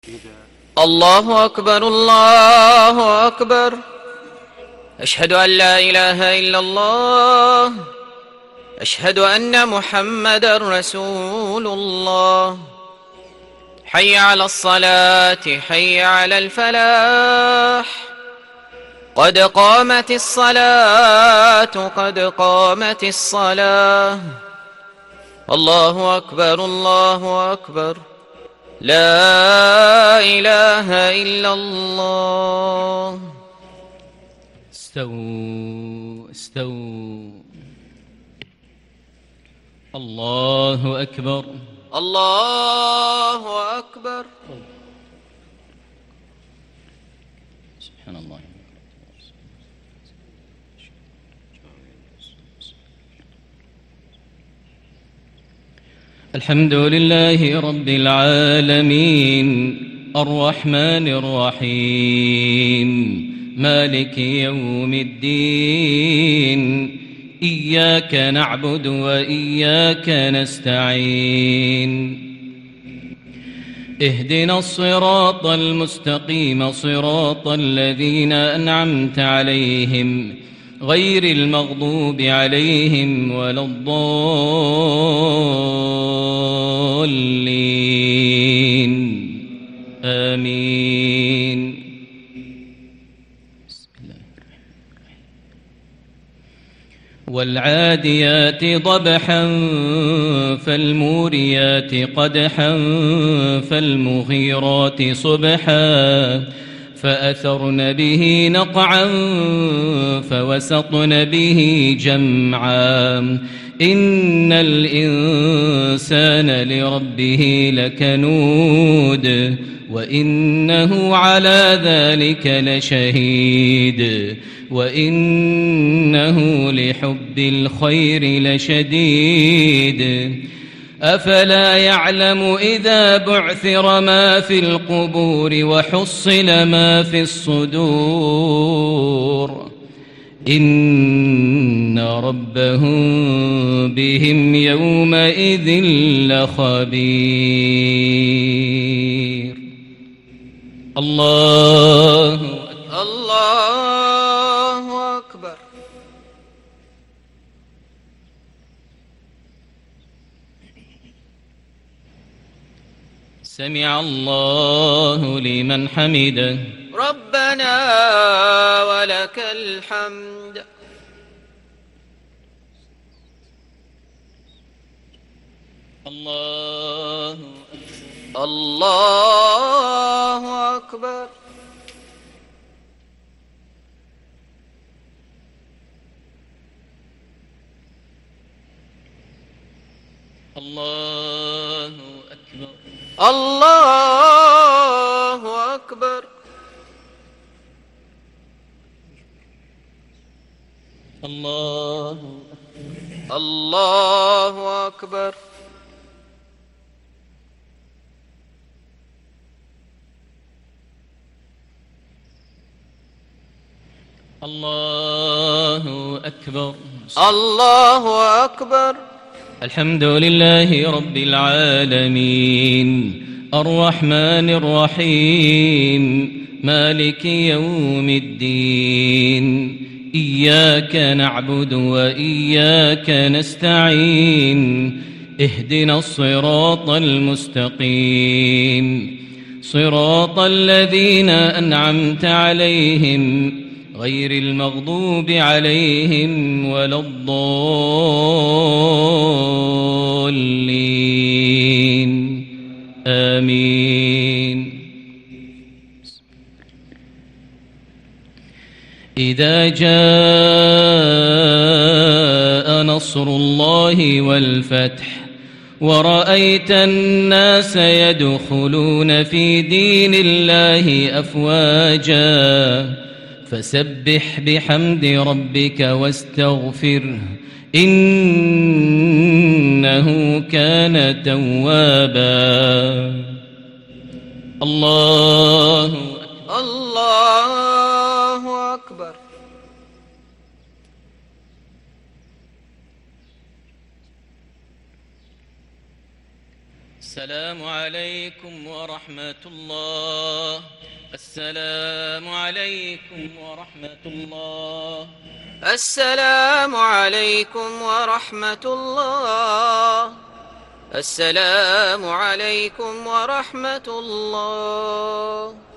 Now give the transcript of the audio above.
الله أكبر الله أكبر. أشهد أن لا إله إلا الله. أشهد أن محمدا رسول الله. حي على الصلاة حي على الفلاح. قد قامت الصلاة قد قامت الصلاة. الله أكبر الله أكبر. لا إله إلا الله. استووا استووا. الله أكبر الله أكبر. سبحان الله. الحمد لله رب العالمين الرحمن الرحيم مالك يوم الدين. إياك نعبد وإياك نستعين. اهدنا الصراط المستقيم صراط الذين أنعمت عليهم غير المغضوب عليهم ولا الضالين. آمين. بسم الله الرحمن الرحيم. والعاديات ضبحا فالموريات قدحا فالمغيرات صبحا فأثرن به نقعا فوسطن به جمعا. إن الإنسان لربه لكنود وإنه على ذلك لشهيد وإنه لحب الخير لشديد. أفلا يعلم إذا بعثر ما في القبور وحصل ما في الصدور إن ربهم بهم يومئذ لخبير. الله الله أكبر. سمع الله لمن حمده. ربنا ولك الحمد. الله الله أكبر. الله أكبر. الله أكبر. الله الله أكبر. الله أكبر. الله أكبر. الحمد لله رب العالمين الرحمن الرحيم مالك يوم الدين. إياك نعبد وإياك نستعين. اهدنا الصراط المستقيم صراط الذين أنعمت عليهم غير المغضوب عليهم ولا الضالين. آمين. إذا جاء نصر الله والفتح ورأيت الناس يدخلون في دين الله أفواجا فسبح بحمد ربك واستغفره إنه كان توابا. الله الله أكبر. السلام عليكم ورحمة الله. السلام عليكم ورحمة الله. السلام عليكم ورحمة الله. السلام عليكم ورحمة الله.